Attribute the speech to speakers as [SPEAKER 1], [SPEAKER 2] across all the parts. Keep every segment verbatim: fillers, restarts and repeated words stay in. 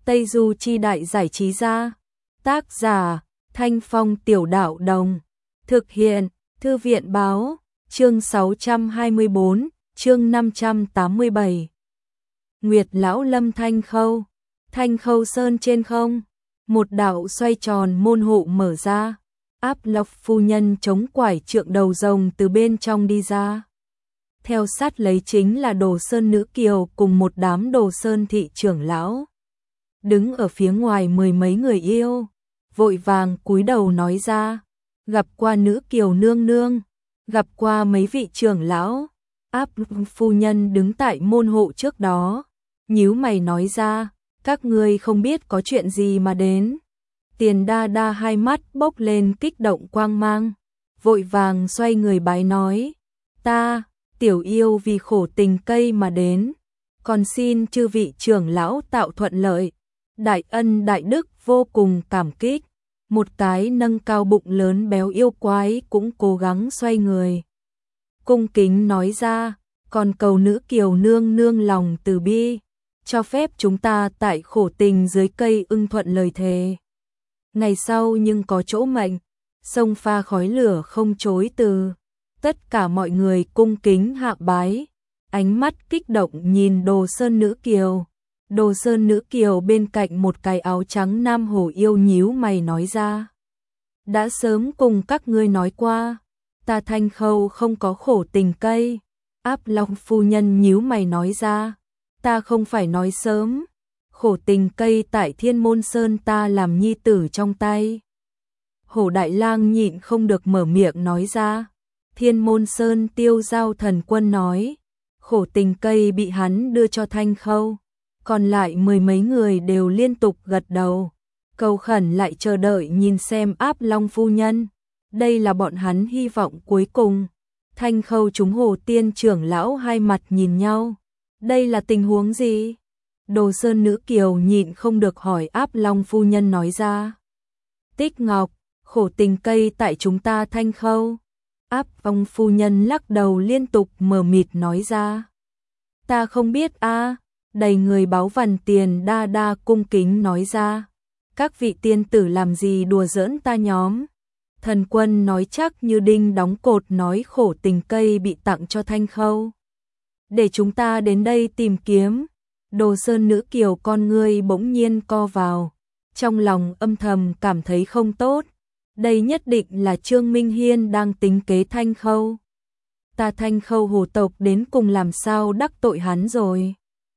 [SPEAKER 1] Tây Du Chi Đại Giải Trí Gia. Tác giả Thanh Phong Tiểu Đạo Đồng. Thực hiện Thư viện Báo. Chương sáu trăm hai mươi bốn, chương năm trăm tám mươi bảy. Nguyệt Lão Lâm Thanh Khâu. Thanh Khâu Sơn trên không, một đạo xoay tròn môn hộ mở ra, Áp Lộc phu nhân chống quải trượng đầu rồng từ bên trong đi ra. Theo sát lấy chính là Đồ Sơn nữ kiều cùng một đám Đồ Sơn thị trưởng lão. Đứng ở phía ngoài mười mấy người yêu, vội vàng cúi đầu nói ra, gặp qua nữ kiều nương nương, gặp qua mấy vị trưởng lão. Áp phu nhân đứng tại môn hộ trước đó, nhíu mày nói ra, các ngươi không biết có chuyện gì mà đến. Tiền Đa Đa hai mắt bốc lên kích động quang mang, vội vàng xoay người bái nói, ta, tiểu yêu vì khổ tình cây mà đến, còn xin chư vị trưởng lão tạo thuận lợi, đại ân đại đức vô cùng cảm kích. Một cái nâng cao bụng lớn béo yêu quái cũng cố gắng xoay người, cung kính nói ra, còn cầu nữ kiều nương nương lòng từ bi, cho phép chúng ta tại khổ tình dưới cây ưng thuận lời thề. Ngày sau nhưng có chỗ mệnh, sông pha khói lửa không chối từ. Tất cả mọi người cung kính hạ bái, ánh mắt kích động nhìn Đồ Sơn nữ kiều. Đồ Sơn nữ kiều bên cạnh một cái áo trắng nam hổ yêu nhíu mày nói ra, đã sớm cùng các ngươi nói qua, ta Thanh Khâu không có khổ tình cây. Áp Long phu nhân nhíu mày nói ra, ta không phải nói sớm, khổ tình cây tại Thiên Môn Sơn ta làm nhi tử trong tay. Hổ Đại Lang nhịn không được mở miệng nói ra, Thiên Môn Sơn Tiêu Giao thần quân nói, khổ tình cây bị hắn đưa cho Thanh Khâu. Còn lại mười mấy người đều liên tục gật đầu, cầu khẩn lại chờ đợi nhìn xem Áp Long phu nhân. Đây là bọn hắn hy vọng cuối cùng. Thanh Khâu chúng Hồ Tiên trưởng lão hai mặt nhìn nhau. Đây là tình huống gì? Đồ Sơn nữ kiều nhịn không được hỏi Áp Long phu nhân nói ra. Tích Ngọc, khổ tình cây tại chúng ta Thanh Khâu. Áp Long phu nhân lắc đầu liên tục mờ mịt nói ra. Ta không biết a. Đầy người báo vằn Tiền Đa Đa cung kính nói ra, các vị tiên tử làm gì đùa giỡn ta nhóm. Thần quân nói chắc như đinh đóng cột nói khổ tình cây bị tặng cho Thanh Khâu, để chúng ta đến đây tìm kiếm. Đồ Sơn nữ kiều con ngươi bỗng nhiên co vào, trong lòng âm thầm cảm thấy không tốt. Đây nhất định là Trương Minh Hiên đang tính kế Thanh Khâu. Ta Thanh Khâu hồ tộc đến cùng làm sao đắc tội hắn rồi.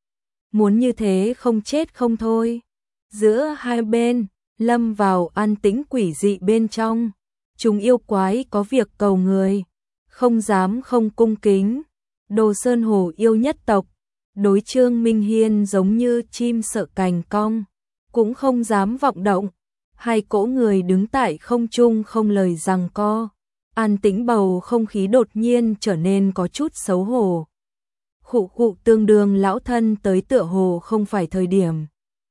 [SPEAKER 1] Muốn như thế không chết không thôi. Giữa hai bên, lâm vào an tĩnh quỷ dị bên trong. Chúng yêu quái có việc cầu người, không dám không cung kính. Đồ Sơn Hồ yêu nhất tộc, đối Trương Minh Hiên giống như chim sợ cành cong, cũng không dám vọng động. Hai cỗ người đứng tại không trung không lời giằng co. An tĩnh bầu không khí đột nhiên trở nên có chút xấu hổ. Khụ khụ tương đương lão thân tới tựa hồ không phải thời điểm.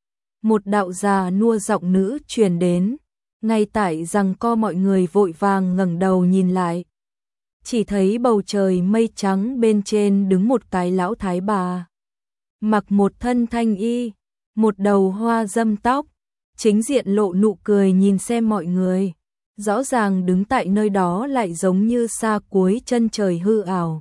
[SPEAKER 1] Một đạo già nua giọng nữ truyền đến, ngay tại rằng co mọi người vội vàng ngẩng đầu nhìn lại. Chỉ thấy bầu trời mây trắng bên trên đứng một cái lão thái bà. Mặc một thân thanh y, một đầu hoa dâm tóc, chính diện lộ nụ cười nhìn xem mọi người. Rõ ràng đứng tại nơi đó lại giống như xa cuối chân trời hư ảo.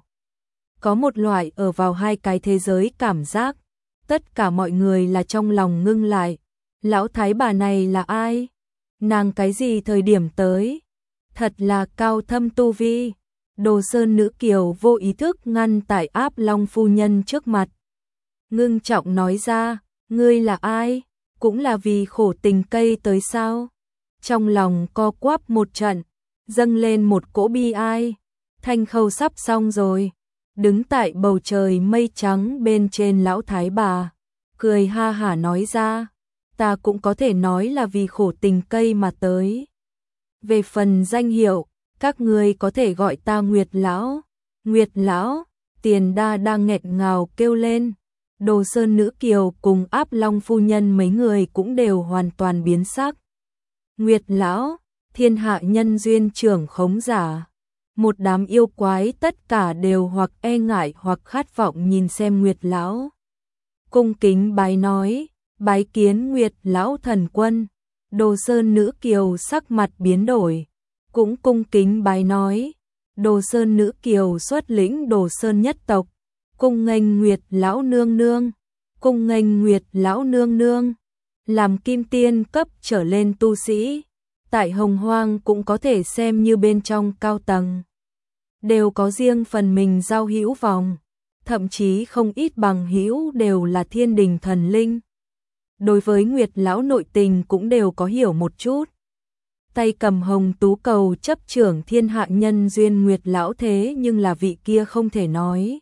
[SPEAKER 1] Có một loại ở vào hai cái thế giới cảm giác, tất cả mọi người là trong lòng ngưng lại. Lão thái bà này là ai? Nàng cái gì thời điểm tới? Thật là cao thâm tu vi. Đồ Sơn nữ kiều vô ý thức ngăn tại Áp Long phu nhân trước mặt. Ngưng trọng nói ra, ngươi là ai? Cũng là vì khổ tình cây tới sao? Trong lòng co quắp một trận, dâng lên một cỗ bi ai. Thanh Khâu sắp xong rồi. Đứng tại bầu trời mây trắng bên trên lão thái bà, cười ha hả nói ra, ta cũng có thể nói là vì khổ tình cây mà tới. Về phần danh hiệu, các ngươi có thể gọi ta Nguyệt Lão. Nguyệt Lão, Tiền Đa đang nghẹn ngào kêu lên. Đồ Sơn nữ kiều cùng Áp Long phu nhân mấy người cũng đều hoàn toàn biến sắc. Nguyệt Lão, thiên hạ nhân duyên trưởng khống giả. Một đám yêu quái tất cả đều hoặc e ngại hoặc khát vọng nhìn xem Nguyệt Lão. Cung kính bái nói, Bái kiến Nguyệt lão thần quân. Đồ Sơn nữ kiều sắc mặt biến đổi, cũng cung kính bái nói. Đồ Sơn nữ kiều xuất lĩnh Đồ Sơn nhất tộc, cung nghênh Nguyệt lão nương nương, cung nghênh Nguyệt lão nương nương. Làm kim tiên cấp trở lên tu sĩ, tại Hồng Hoang cũng có thể xem như bên trong cao tầng, đều có riêng phần mình giao hữu vòng, thậm chí không ít bằng hữu đều là thiên đình thần linh. Đối với Nguyệt lão nội tình cũng đều có hiểu một chút. Tay cầm hồng tú cầu chấp trưởng thiên hạ nhân duyên Nguyệt lão thế nhưng là vị kia không thể nói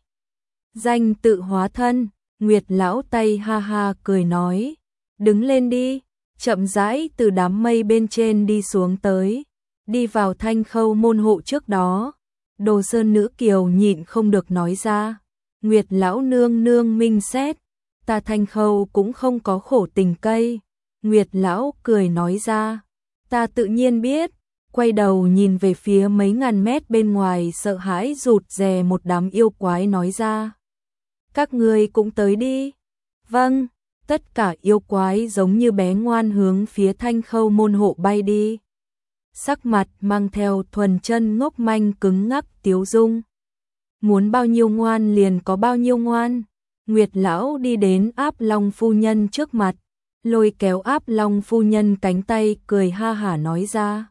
[SPEAKER 1] danh tự hóa thân. Nguyệt lão tay ha ha cười nói, đứng lên đi, chậm rãi từ đám mây bên trên đi xuống tới, đi vào Thanh Khâu môn hộ trước đó. Đồ Sơn nữ kiều nhịn không được nói ra, Nguyệt lão nương nương minh xét, ta Thanh Khâu cũng không có khổ tình cây. Nguyệt lão cười nói ra, ta tự nhiên biết. Quay đầu nhìn về phía mấy ngàn mét bên ngoài sợ hãi rụt rè một đám yêu quái nói ra, các ngươi cũng tới đi. Vâng. Tất cả yêu quái giống như bé ngoan hướng phía Thanh Khâu môn hộ bay đi. Sắc mặt mang theo thuần chân ngốc manh cứng ngắc tiếu dung. Muốn bao nhiêu ngoan liền có bao nhiêu ngoan. Nguyệt lão đi đến Áp Long phu nhân trước mặt, lôi kéo Áp Long phu nhân cánh tay cười ha hả nói ra,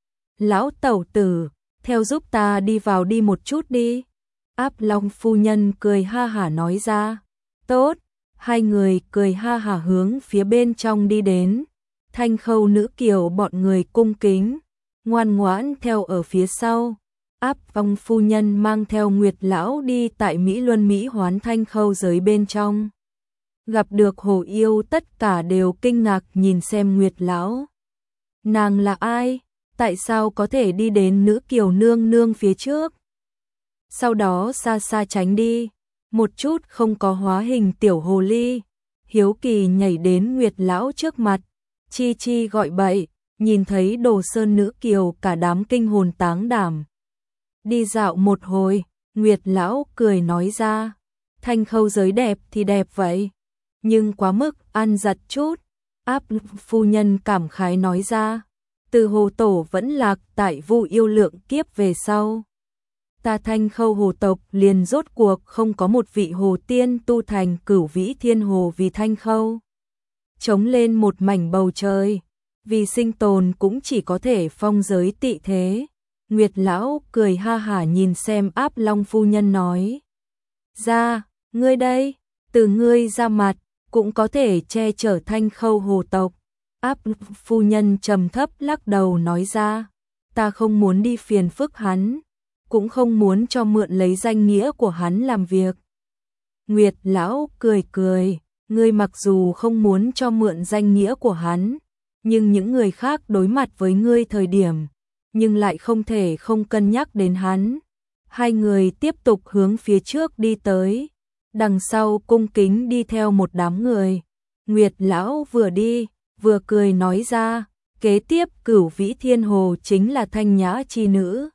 [SPEAKER 1] lão tẩu tử, theo giúp ta đi vào đi một chút đi. Áp Long phu nhân cười ha hả nói ra, tốt. Hai người cười ha hả hướng phía bên trong đi đến. Thanh Khâu nữ kiều bọn người cung kính, ngoan ngoãn theo ở phía sau. Áp Long phu nhân mang theo Nguyệt lão đi tại Mỹ Luân Mỹ Hoán Thanh Khâu giới bên trong. Gặp được hồ yêu tất cả đều kinh ngạc nhìn xem Nguyệt lão. Nàng là ai? Tại sao có thể đi đến nữ kiều nương nương phía trước? Sau đó xa xa tránh đi. Một chút không có hóa hình tiểu hồ ly, hiếu kỳ nhảy đến Nguyệt lão trước mặt, chi chi gọi bậy, nhìn thấy Đồ Sơn nữ kiều cả đám kinh hồn táng đảm. Đi dạo một hồi, Nguyệt lão cười nói ra, Thanh Khâu giới đẹp thì đẹp vậy, nhưng quá mức ăn giật chút. Áp phu nhân cảm khái nói ra, từ hồ tổ vẫn lạc tại Vu yêu lượng kiếp về sau, ta Thanh Khâu hồ tộc liền rốt cuộc không có một vị hồ tiên tu thành Cửu Vĩ Thiên Hồ vì Thanh Khâu chống lên một mảnh bầu trời, vì sinh tồn cũng chỉ có thể phong giới tị thế. Nguyệt lão cười ha hả nhìn xem Áp Long phu nhân nói ra, ngươi đây, từ ngươi ra mặt cũng có thể che chở Thanh Khâu hồ tộc. Áp phu nhân trầm thấp lắc đầu nói ra, ta không muốn đi phiền phức hắn, cũng không muốn cho mượn lấy danh nghĩa của hắn làm việc. Nguyệt lão cười cười, ngươi mặc dù không muốn cho mượn danh nghĩa của hắn, nhưng những người khác đối mặt với ngươi thời điểm, nhưng lại không thể không cân nhắc đến hắn. Hai người tiếp tục hướng phía trước đi tới, đằng sau cung kính đi theo một đám người. Nguyệt lão vừa đi, vừa cười nói ra, kế tiếp Cửu Vĩ Thiên Hồ chính là Thanh Nhã chi nữ.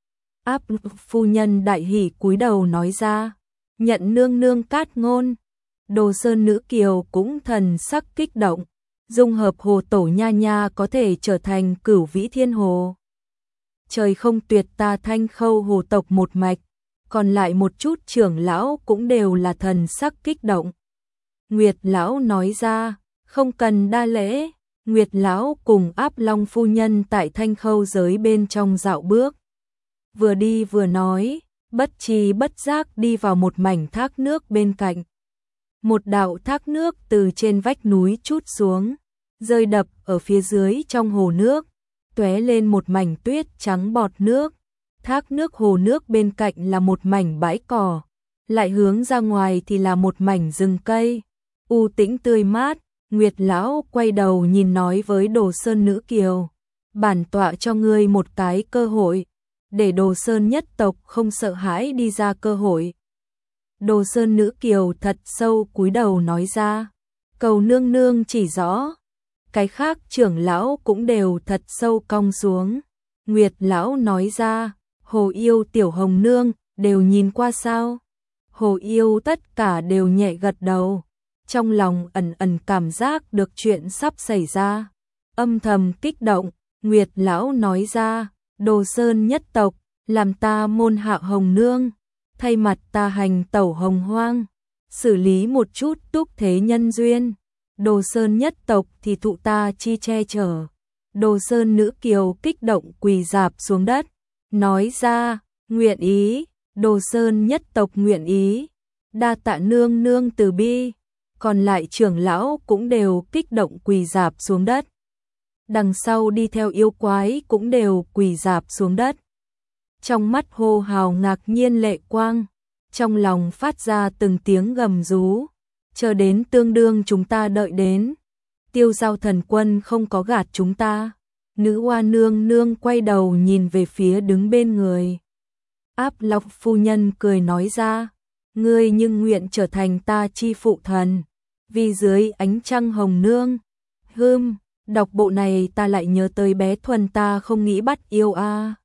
[SPEAKER 1] Áp phu nhân đại hỉ cúi đầu nói ra, nhận nương nương cát ngôn. Đồ Sơn nữ kiều cũng thần sắc kích động, dung hợp hồ tổ nha nha có thể trở thành Cửu Vĩ Thiên Hồ. Trời không tuyệt ta Thanh Khâu hồ tộc một mạch, còn lại một chút trưởng lão cũng đều là thần sắc kích động. Nguyệt lão nói ra, không cần đa lễ. Nguyệt lão cùng Áp Long phu nhân tại Thanh Khâu giới bên trong dạo bước. Vừa đi vừa nói, bất tri bất giác đi vào một mảnh thác nước bên cạnh. Một đạo thác nước từ trên vách núi trút xuống, rơi đập ở phía dưới trong hồ nước, tóe lên một mảnh tuyết trắng bọt nước. Thác nước hồ nước bên cạnh là một mảnh bãi cỏ, lại hướng ra ngoài thì là một mảnh rừng cây, u tĩnh tươi mát. Nguyệt lão quay đầu nhìn nói với Đồ Sơn nữ kiều, bản tọa cho ngươi một cái cơ hội, để Đồ Sơn nhất tộc không sợ hãi đi ra cơ hội. Đồ Sơn nữ kiều thật sâu cúi đầu nói ra, cầu nương nương chỉ rõ. Cái khác trưởng lão cũng đều thật sâu cong xuống. Nguyệt lão nói ra, hồ yêu tiểu hồng nương đều nhìn qua sao? Hồ yêu tất cả đều nhẹ gật đầu. trong lòng ẩn ẩn cảm giác được chuyện sắp xảy ra. Âm thầm kích động, Nguyệt lão nói ra, Đồ Sơn nhất tộc, làm ta môn hạ Hồng Nương, thay mặt ta hành tẩu Hồng Hoang, xử lý một chút túc thế nhân duyên. Đồ Sơn nhất tộc thì thụ ta chi che chở. Đồ Sơn nữ kiều kích động quỳ rạp xuống đất, nói ra, nguyện ý, Đồ Sơn nhất tộc nguyện ý, đa tạ nương nương từ bi. Còn lại trưởng lão cũng đều kích động quỳ rạp xuống đất. Đằng sau đi theo yêu quái cũng đều quỳ rạp xuống đất. Trong mắt hô hào ngạc nhiên lệ quang, trong lòng phát ra từng tiếng gầm rú, chờ đến tương đương chúng ta đợi đến. Tiêu Giao thần quân không có gạt chúng ta. Nữ hoa nương nương quay đầu nhìn về phía đứng bên người. Áp Lộc phu nhân cười nói ra, ngươi nhưng nguyện trở thành ta chi phụ thần, vì dưới ánh trăng hồng nương. Hưm, đọc bộ này ta lại nhớ tới bé Thuần ta không nghĩ bắt yêu a. À.